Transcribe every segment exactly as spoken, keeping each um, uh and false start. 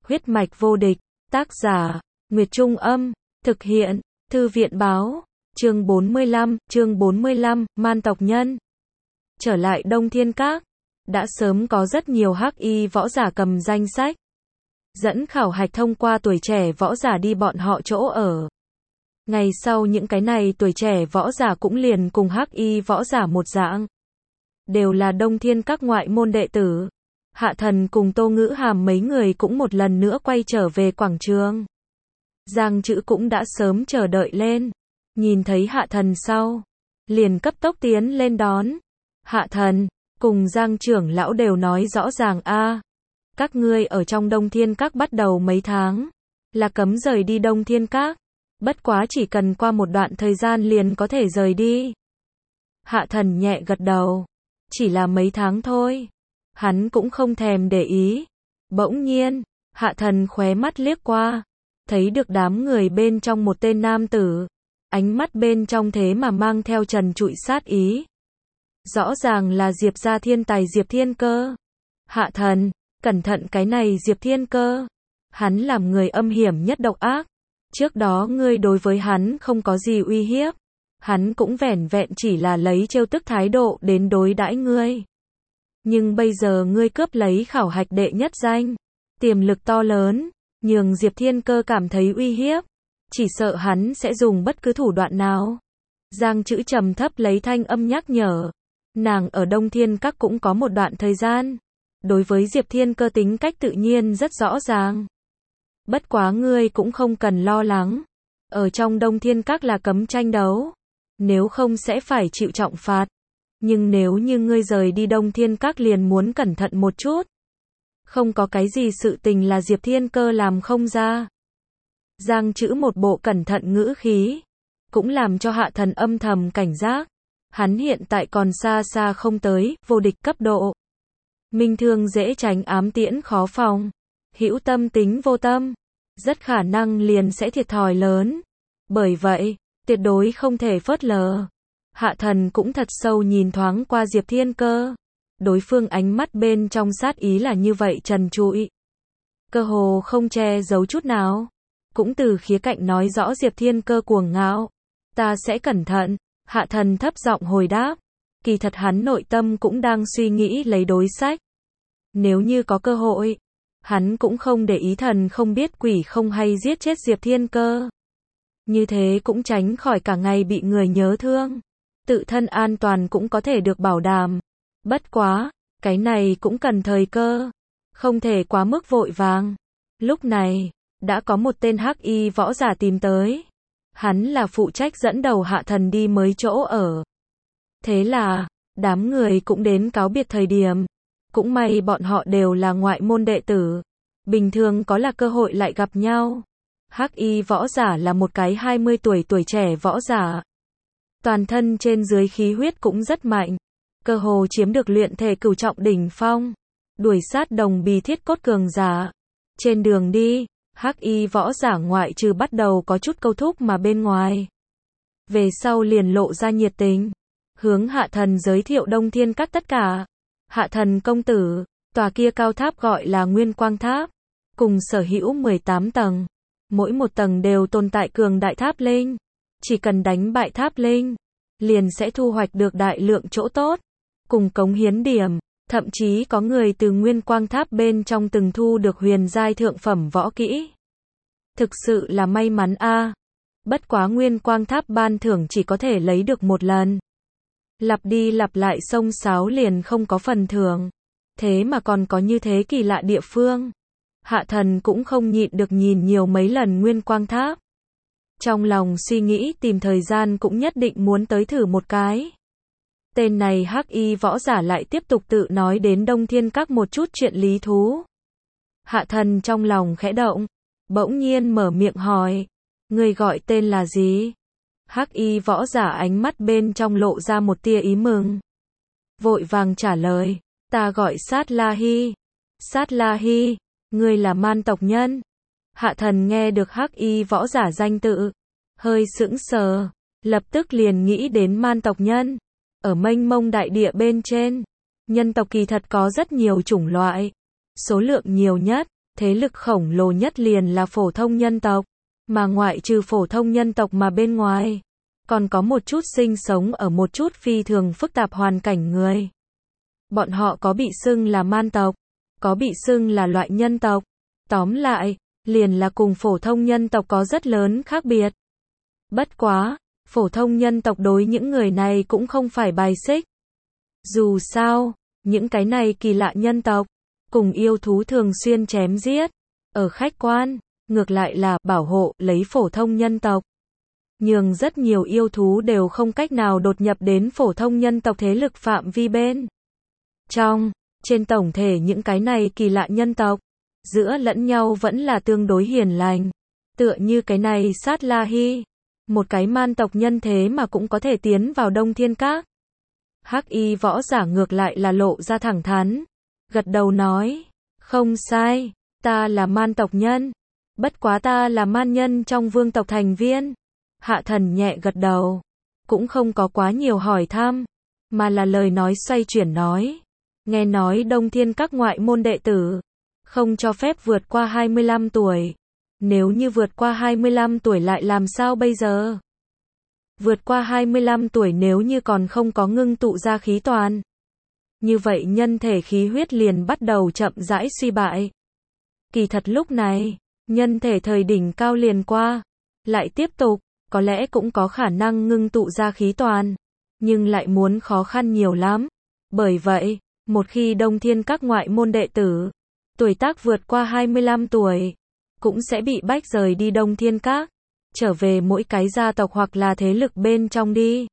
Huyết mạch vô địch, tác giả, Nguyệt Trung Âm, thực hiện, Thư viện báo, chương bốn mươi lăm, chương bốn mươi lăm, man tộc nhân. Trở lại Đông Thiên Các, đã sớm có rất nhiều hắc y võ giả cầm danh sách, dẫn khảo hạch thông qua tuổi trẻ võ giả đi bọn họ chỗ ở. Ngày sau những cái này tuổi trẻ võ giả cũng liền cùng hắc y võ giả một dạng. Đều là Đông Thiên Các ngoại môn đệ tử. Hạ Thần cùng Tô Ngữ Hàm mấy người cũng một lần nữa quay trở về quảng trường. Giang Trữ cũng đã sớm chờ đợi lên. Nhìn thấy Hạ Thần sau, liền cấp tốc tiến lên đón. Hạ Thần, cùng Giang trưởng lão đều nói rõ ràng a, các ngươi ở trong Đông Thiên Các bắt đầu mấy tháng, là cấm rời đi Đông Thiên Các. Bất quá chỉ cần qua một đoạn thời gian liền có thể rời đi. Hạ Thần nhẹ gật đầu. Chỉ là mấy tháng thôi. Hắn cũng không thèm để ý. Bỗng nhiên, Hạ Thần khóe mắt liếc qua, thấy được đám người bên trong một tên nam tử. Ánh mắt bên trong thế mà mang theo trần trụi sát ý. Rõ ràng là Diệp gia thiên tài Diệp Thiên Cơ. Hạ Thần, cẩn thận cái này Diệp Thiên Cơ. Hắn làm người âm hiểm nhất độc ác. Trước đó ngươi đối với hắn không có gì uy hiếp. Hắn cũng vẻn vẹn chỉ là lấy trêu tức thái độ đến đối đãi ngươi. Nhưng bây giờ ngươi cướp lấy khảo hạch đệ nhất danh. Tiềm lực to lớn, nhường Diệp Thiên Cơ cảm thấy uy hiếp. Chỉ sợ hắn sẽ dùng bất cứ thủ đoạn nào. Giang Trữ trầm thấp lấy thanh âm nhắc nhở. Nàng ở Đông Thiên Các cũng có một đoạn thời gian. Đối với Diệp Thiên Cơ tính cách tự nhiên rất rõ ràng. Bất quá ngươi cũng không cần lo lắng. Ở trong Đông Thiên Các là cấm tranh đấu. Nếu không sẽ phải chịu trọng phạt. Nhưng nếu như ngươi rời đi Đông Thiên Các liền muốn cẩn thận một chút. Không có cái gì sự tình là Diệp Thiên Cơ làm không ra. Giang Trữ một bộ cẩn thận ngữ khí. Cũng làm cho Hạ Thần âm thầm cảnh giác. Hắn hiện tại còn xa xa không tới vô địch cấp độ. Minh thương dễ tránh ám tiễn khó phòng. Hữu tâm tính vô tâm. Rất khả năng liền sẽ thiệt thòi lớn. Bởi vậy, tuyệt đối không thể phớt lờ. Hạ Thần cũng thật sâu nhìn thoáng qua Diệp Thiên Cơ. Đối phương ánh mắt bên trong sát ý là như vậy trần trụi. Cơ hồ không che giấu chút nào. Cũng từ khía cạnh nói rõ Diệp Thiên Cơ cuồng ngạo. Ta sẽ cẩn thận. Hạ Thần thấp giọng hồi đáp. Kỳ thật hắn nội tâm cũng đang suy nghĩ lấy đối sách. Nếu như có cơ hội, hắn cũng không để ý thần không biết quỷ không hay giết chết Diệp Thiên Cơ. Như thế cũng tránh khỏi cả ngày bị người nhớ thương. Tự thân an toàn cũng có thể được bảo đảm. Bất quá, cái này cũng cần thời cơ. Không thể quá mức vội vàng. Lúc này, đã có một tên hắc y võ giả tìm tới. Hắn là phụ trách dẫn đầu Hạ Thần đi mới chỗ ở. Thế là, đám người cũng đến cáo biệt thời điểm. Cũng may bọn họ đều là ngoại môn đệ tử. Bình thường có là cơ hội lại gặp nhau. Hắc y võ giả là một cái hai mươi tuổi tuổi trẻ võ giả. Toàn thân trên dưới khí huyết cũng rất mạnh. Cơ hồ chiếm được luyện thể cửu trọng đỉnh phong. Đuổi sát đồng bì thiết cốt cường giả. Trên đường đi, hắc y võ giả ngoại trừ bắt đầu có chút câu thúc mà bên ngoài. Về sau liền lộ ra nhiệt tình. Hướng Hạ Thần giới thiệu Đông Thiên Các tất cả. Hạ Thần công tử, tòa kia cao tháp gọi là Nguyên Quang Tháp. Cùng sở hữu mười tám tầng. Mỗi một tầng đều tồn tại cường đại tháp linh. Chỉ cần đánh bại tháp linh, liền sẽ thu hoạch được đại lượng chỗ tốt. Cùng cống hiến điểm, thậm chí có người từ Nguyên Quang Tháp bên trong từng thu được huyền giai thượng phẩm võ kỹ. Thực sự là may mắn a. Bất quá Nguyên Quang Tháp ban thưởng chỉ có thể lấy được một lần. Lặp đi lặp lại xông xáo liền không có phần thưởng. Thế mà còn có như thế kỳ lạ địa phương. Hạ Thần cũng không nhịn được nhìn nhiều mấy lần Nguyên Quang Tháp. Trong lòng suy nghĩ tìm thời gian cũng nhất định muốn tới thử một cái. Tên này hắc y võ giả lại tiếp tục tự nói đến Đông Thiên Các một chút chuyện lý thú. Hạ Thần trong lòng khẽ động. Bỗng nhiên mở miệng hỏi. Người gọi tên là gì? Hắc y võ giả ánh mắt bên trong lộ ra một tia ý mừng. Vội vàng trả lời. Ta gọi Sát La Hy. Sát La Hy. Ngươi là man tộc nhân. Hạ Thần nghe được hắc y võ giả danh tự. Hơi sững sờ. Lập tức liền nghĩ đến man tộc nhân. Ở mênh mông đại địa bên trên. Nhân tộc kỳ thật có rất nhiều chủng loại. Số lượng nhiều nhất thế lực khổng lồ nhất liền là phổ thông nhân tộc, mà ngoại trừ phổ thông nhân tộc mà bên ngoài, còn có một chút sinh sống ở một chút phi thường phức tạp hoàn cảnh người. Bọn họ có bị xưng là man tộc, có bị xưng là loại nhân tộc. Tóm lại, liền là cùng phổ thông nhân tộc có rất lớn khác biệt. Bất quá, phổ thông nhân tộc đối những người này cũng không phải bài xích. Dù sao, những cái này kỳ lạ nhân tộc, cùng yêu thú thường xuyên chém giết, ở khách quan, ngược lại là bảo hộ lấy phổ thông nhân tộc. Nhưng rất nhiều yêu thú đều không cách nào đột nhập đến phổ thông nhân tộc thế lực phạm vi bên trong. Trên tổng thể những cái này kỳ lạ nhân tộc, giữa lẫn nhau vẫn là tương đối hiền lành. Tựa như cái này Sát La Hy, một cái man tộc nhân thế mà cũng có thể tiến vào Đông Thiên Các. Hắc y võ giả ngược lại là lộ ra thẳng thắn, gật đầu nói, không sai, ta là man tộc nhân, bất quá ta là man nhân trong vương tộc thành viên. Hạ Thần nhẹ gật đầu, cũng không có quá nhiều hỏi thăm, mà là lời nói xoay chuyển nói, nghe nói Đông Thiên Các ngoại môn đệ tử không cho phép vượt qua hai mươi lăm tuổi. Nếu như vượt qua hai mươi lăm tuổi lại làm sao bây giờ? Vượt qua hai mươi lăm tuổi nếu như còn không có ngưng tụ ra khí toàn, như vậy nhân thể khí huyết liền bắt đầu chậm rãi suy bại. Kỳ thật lúc này, nhân thể thời đỉnh cao liền qua, lại tiếp tục, có lẽ cũng có khả năng ngưng tụ ra khí toàn, nhưng lại muốn khó khăn nhiều lắm. Bởi vậy, một khi Đông Thiên Các ngoại môn đệ tử, tuổi tác vượt qua hai mươi lăm tuổi, cũng sẽ bị bách rời đi Đông Thiên Các, trở về mỗi cái gia tộc hoặc là thế lực bên trong đi.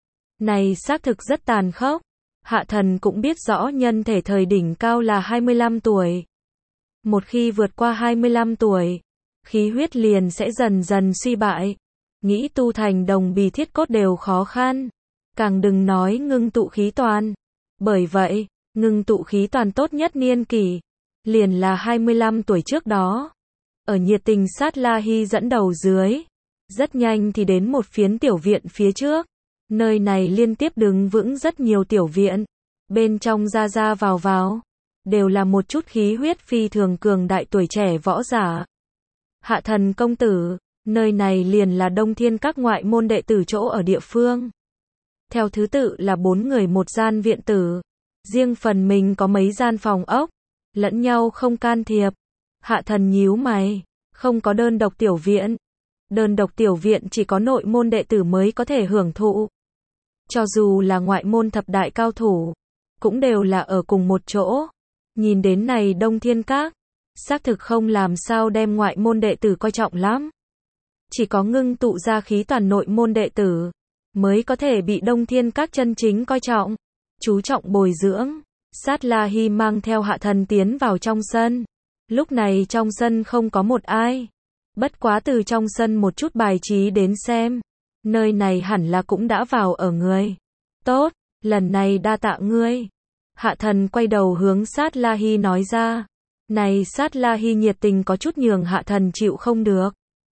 Này xác thực rất tàn khốc. Hạ Thần cũng biết rõ nhân thể thời đỉnh cao là hai mươi lăm tuổi. Một khi vượt qua hai mươi lăm tuổi, khí huyết liền sẽ dần dần suy bại. Nghĩ tu thành đồng bì thiết cốt đều khó khăn. Càng đừng nói ngưng tụ khí toàn. Bởi vậy, ngưng tụ khí toàn tốt nhất niên kỷ, liền là hai mươi lăm tuổi trước đó. Ở nhiệt tình Sát La Hy dẫn đầu dưới, rất nhanh thì đến một phiến tiểu viện phía trước. Nơi này liên tiếp đứng vững rất nhiều tiểu viện, bên trong ra ra vào vào, đều là một chút khí huyết phi thường cường đại tuổi trẻ võ giả. Hạ Thần công tử, nơi này liền là Đông Thiên Các ngoại môn đệ tử chỗ ở địa phương. Theo thứ tự là bốn người một gian viện tử, riêng phần mình có mấy gian phòng ốc, lẫn nhau không can thiệp. Hạ Thần nhíu mày, không có đơn độc tiểu viện. Đơn độc tiểu viện chỉ có nội môn đệ tử mới có thể hưởng thụ. Cho dù là ngoại môn thập đại cao thủ, cũng đều là ở cùng một chỗ. Nhìn đến này Đông Thiên Các, xác thực không làm sao đem ngoại môn đệ tử coi trọng lắm. Chỉ có ngưng tụ ra khí toàn nội môn đệ tử, mới có thể bị Đông Thiên Các chân chính coi trọng, chú trọng bồi dưỡng. Sát La Hy mang theo Hạ Thần tiến vào trong sân. Lúc này trong sân không có một ai. Bất quá từ trong sân một chút bài trí đến xem, nơi này hẳn là cũng đã vào ở người. Tốt, lần này đa tạ ngươi. Hạ Thần quay đầu hướng Sát La Hy nói ra. Này Sát La Hy nhiệt tình có chút nhường Hạ Thần chịu không được.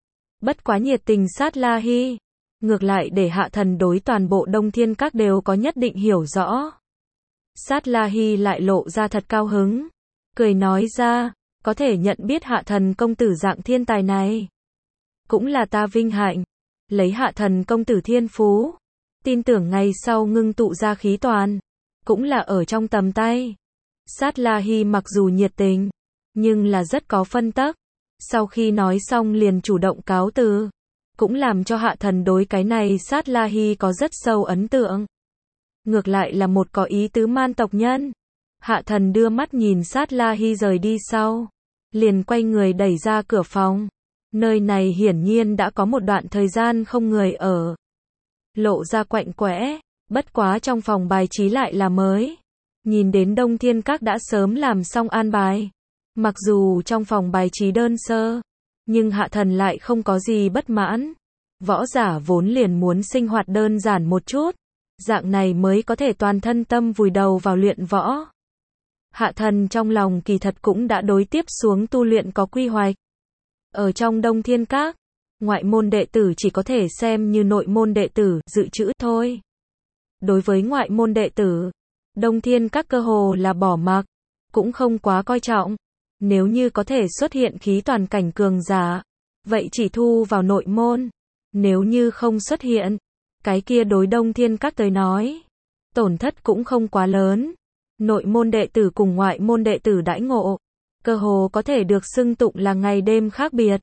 Bất quá nhiệt tình Sát La Hy, ngược lại để Hạ Thần đối toàn bộ Đông Thiên Các đều có nhất định hiểu rõ. Sát La Hy lại lộ ra thật cao hứng, cười nói ra, có thể nhận biết Hạ Thần công tử dạng thiên tài này, cũng là ta vinh hạnh. Lấy Hạ Thần công tử thiên phú, tin tưởng ngày sau ngưng tụ ra khí toàn, cũng là ở trong tầm tay. Sát La Hy mặc dù nhiệt tình, nhưng là rất có phân tắc. Sau khi nói xong liền chủ động cáo từ, cũng làm cho Hạ Thần đối cái này Sát La Hy có rất sâu ấn tượng. Ngược lại là một có ý tứ man tộc nhân. Hạ Thần đưa mắt nhìn Sát La Hy rời đi sau, liền quay người đẩy ra cửa phòng. Nơi này hiển nhiên đã có một đoạn thời gian không người ở. Lộ ra quạnh quẽ, bất quá trong phòng bài trí lại là mới. Nhìn đến Đông Thiên Các đã sớm làm xong an bài. Mặc dù trong phòng bài trí đơn sơ, nhưng Hạ Thần lại không có gì bất mãn. Võ giả vốn liền muốn sinh hoạt đơn giản một chút, dạng này mới có thể toàn thân tâm vùi đầu vào luyện võ. Hạ Thần trong lòng kỳ thật cũng đã đối tiếp xuống tu luyện có quy hoạch. Ở trong Đông Thiên Các, ngoại môn đệ tử chỉ có thể xem như nội môn đệ tử dự trữ thôi. Đối với ngoại môn đệ tử, Đông Thiên Các cơ hồ là bỏ mặc, cũng không quá coi trọng. Nếu như có thể xuất hiện khí toàn cảnh cường giả, vậy chỉ thu vào nội môn. Nếu như không xuất hiện, cái kia đối Đông Thiên Các tới nói, tổn thất cũng không quá lớn. Nội môn đệ tử cùng ngoại môn đệ tử đãi ngộ, cơ hồ có thể được xưng tụng là ngày đêm khác biệt.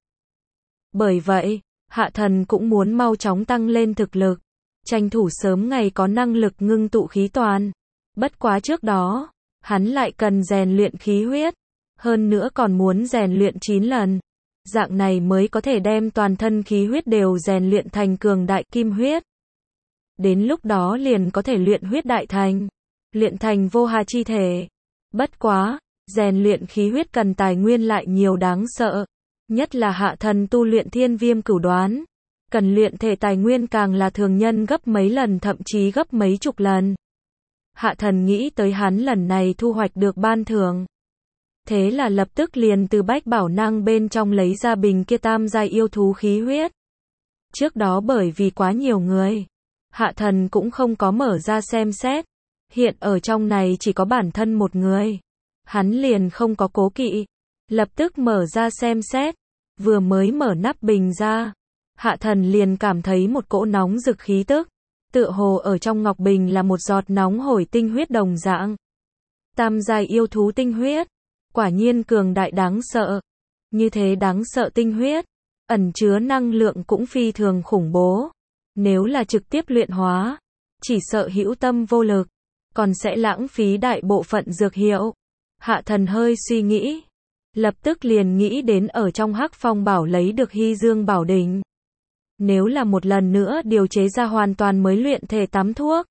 Bởi vậy, Hạ Thần cũng muốn mau chóng tăng lên thực lực, tranh thủ sớm ngày có năng lực ngưng tụ khí toàn. Bất quá trước đó, hắn lại cần rèn luyện khí huyết, hơn nữa còn muốn rèn luyện chín lần. Dạng này mới có thể đem toàn thân khí huyết đều rèn luyện thành cường đại kim huyết. Đến lúc đó liền có thể luyện huyết đại thành, luyện thành vô hà chi thể. Bất quá, rèn luyện khí huyết cần tài nguyên lại nhiều đáng sợ, nhất là Hạ Thần tu luyện Thiên Viêm Cửu Đoán, cần luyện thể tài nguyên càng là thường nhân gấp mấy lần thậm chí gấp mấy chục lần. Hạ Thần nghĩ tới hắn lần này thu hoạch được ban thưởng, thế là lập tức liền từ bách bảo năng bên trong lấy ra bình kia tam giai yêu thú khí huyết. Trước đó bởi vì quá nhiều người, Hạ Thần cũng không có mở ra xem xét, hiện ở trong này chỉ có bản thân một người. Hắn liền không có cố kỵ, lập tức mở ra xem xét, vừa mới mở nắp bình ra, Hạ Thần liền cảm thấy một cỗ nóng rực khí tức, tựa hồ ở trong ngọc bình là một giọt nóng hổi tinh huyết đồng dạng. Tam giai yêu thú tinh huyết, quả nhiên cường đại đáng sợ. Như thế đáng sợ tinh huyết, ẩn chứa năng lượng cũng phi thường khủng bố. Nếu là trực tiếp luyện hóa, chỉ sợ hữu tâm vô lực, còn sẽ lãng phí đại bộ phận dược hiệu. Hạ Thần hơi suy nghĩ, lập tức liền nghĩ đến ở trong Hắc Phong Bảo lấy được Hy Dương Bảo Đỉnh. Nếu là một lần nữa điều chế ra hoàn toàn mới luyện thể tắm thuốc,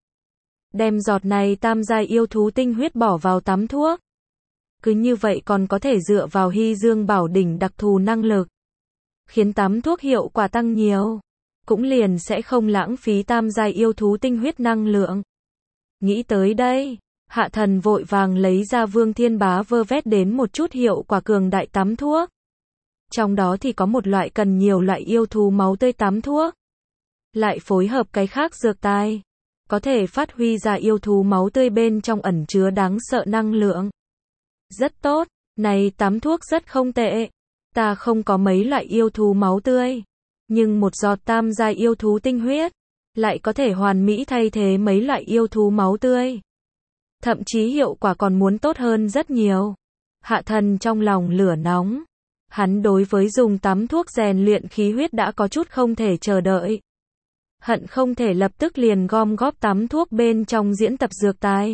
đem giọt này tam giai yêu thú tinh huyết bỏ vào tắm thuốc, cứ như vậy còn có thể dựa vào Hy Dương Bảo Đỉnh đặc thù năng lực, khiến tắm thuốc hiệu quả tăng nhiều, cũng liền sẽ không lãng phí tam giai yêu thú tinh huyết năng lượng. Nghĩ tới đây, Hạ Thần vội vàng lấy ra Vương Thiên Bá vơ vét đến một chút hiệu quả cường đại tắm thuốc. Trong đó thì có một loại cần nhiều loại yêu thú máu tươi tắm thuốc, lại phối hợp cái khác dược tài, có thể phát huy ra yêu thú máu tươi bên trong ẩn chứa đáng sợ năng lượng. Rất tốt, này tắm thuốc rất không tệ. Ta không có mấy loại yêu thú máu tươi, nhưng một giọt tam giai yêu thú tinh huyết lại có thể hoàn mỹ thay thế mấy loại yêu thú máu tươi. Thậm chí hiệu quả còn muốn tốt hơn rất nhiều. Hạ Thần trong lòng lửa nóng. Hắn đối với dùng tắm thuốc rèn luyện khí huyết đã có chút không thể chờ đợi. Hận không thể lập tức liền gom góp tắm thuốc bên trong diễn tập dược tài.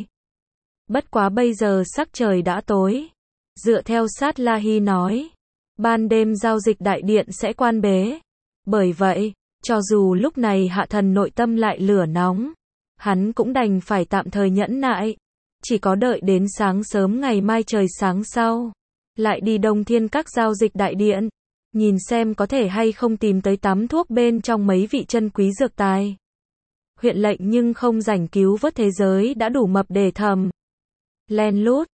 Bất quá bây giờ sắc trời đã tối. Dựa theo Sát La Hy nói, ban đêm giao dịch đại điện sẽ quan bế. Bởi vậy, cho dù lúc này Hạ Thần nội tâm lại lửa nóng, hắn cũng đành phải tạm thời nhẫn nại. Chỉ có đợi đến sáng sớm ngày mai trời sáng sau, lại đi Đông Thiên Các giao dịch đại điện, nhìn xem có thể hay không tìm tới tắm thuốc bên trong mấy vị chân quý dược tài. Huyện lệnh nhưng không rảnh cứu vớt thế giới đã đủ mập để thầm. Len lút,